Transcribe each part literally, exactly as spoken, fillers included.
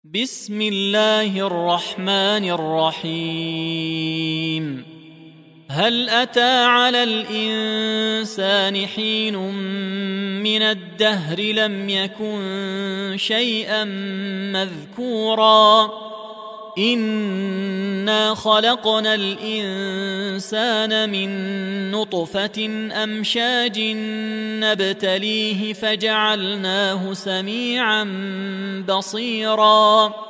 بسم الله الرحمن الرحيم. هل أتى على الإنسان حين من الدهر لم يكن شيئا مذكورا إنا خلقنا الإنسان من نطفة أمشاج نبتليه فجعلناه سميعا بصيرا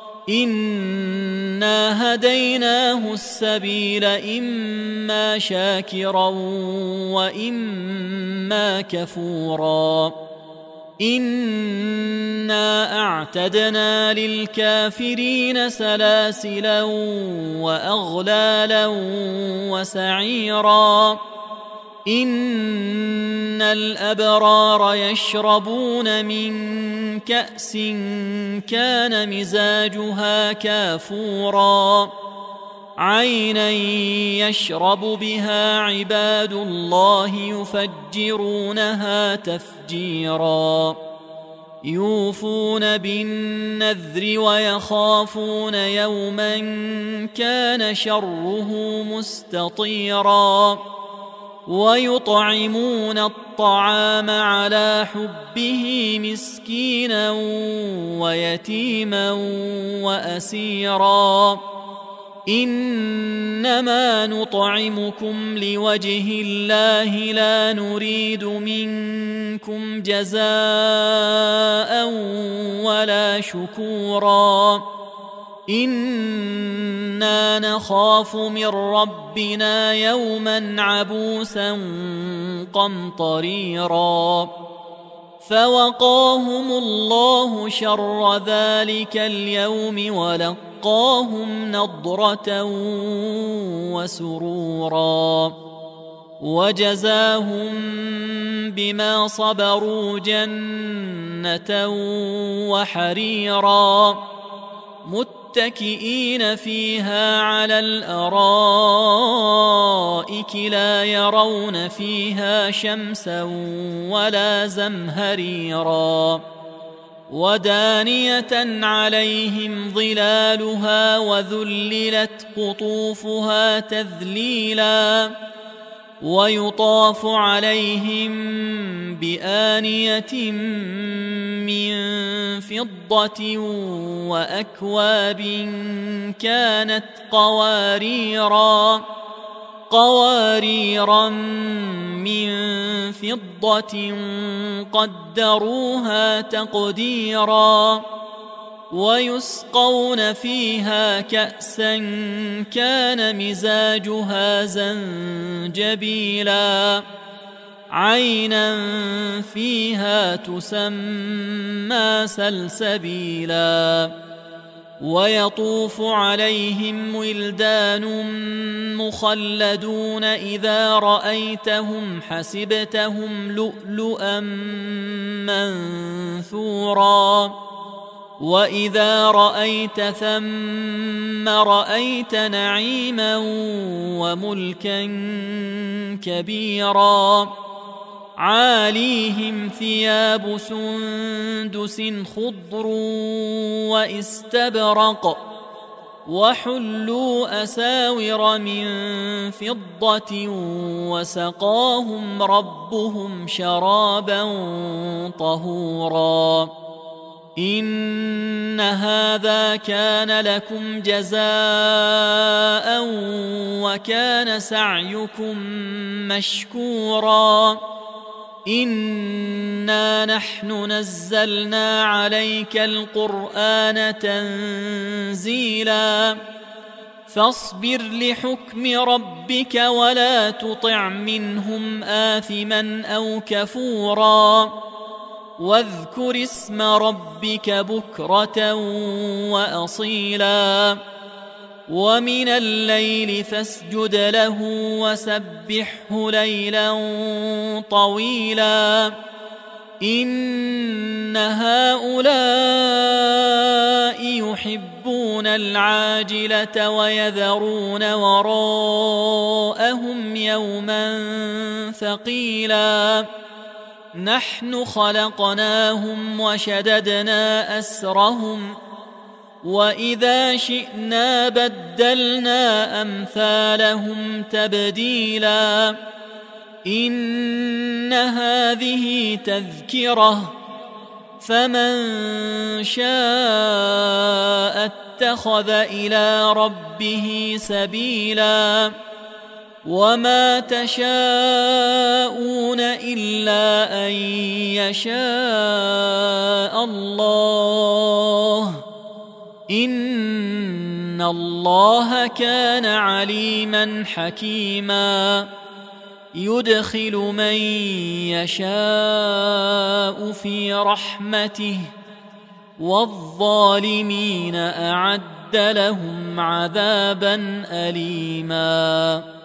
إنا هديناه السبيل إما شاكرا وإما كفورا إنا أعتدنا للكافرين سلاسلا وأغلالا وسعيرا إن الأبرار يشربون من كأس كان مزاجها كافورا عينا يشرب بها عباد الله يفجرونها تفجيرا يوفون بالنذر ويخافون يوما كان شره مستطيرا ويطعمون الطعام على حبه مسكينا ويتيما وأسيرا إنما نطعمكم لوجه الله لا نريد منكم جزاء ولا شكورا إنا نخاف من ربنا يوما عبوسا قمطريرا فوقاهم الله شر ذلك اليوم ولقاهم نضرة وسرورا وجزاهم بما صبروا جنة وحريرا متكئين فيها على الأرائك لا يرون فيها شمسا ولا زمهريرا ودانية عليهم ظلالها وذللت قطوفها تذليلا ويطاف عليهم بآنية من فضة وأكواب كانت قواريرا قواريرا من فضة قدروها تقديرا ويسقون فيها كأسا كان مزاجها زنجبيلا عينا فيها تسمى سلسبيلا ويطوف عليهم ولدان مخلدون إذا رأيتهم حسبتهم لؤلؤا منثورا وإذا رأيت ثم رأيت نعيما وملكا كبيرا عاليهم ثياب سندس خضر واستبرق وحلوا أساور من فضة وسقاهم ربهم شرابا طهورا إن هذا كان لكم جزاء وكان سعيكم مشكورا إنا نحن نزلنا عليك القرآن تنزيلا فاصبر لحكم ربك ولا تطع منهم آثما أو كفورا واذكر اسم ربك بكرة وأصيلا ومن الليل فاسجد له وسبحه ليلا طويلا إن هؤلاء يحبون العاجلة ويذرون وراءهم يوما ثقيلا نحن خلقناهم وشددنا أسرهم وإذا شئنا بدلنا أمثالهم تبديلا إن هذه تذكرة فمن شاء اتخذ إلى ربه سبيلا وما تشاءون إلا أن يشاء الله إن الله كان عليما حكيما يدخل من يشاء في رحمته والظالمين أعد لهم عذابا أليما.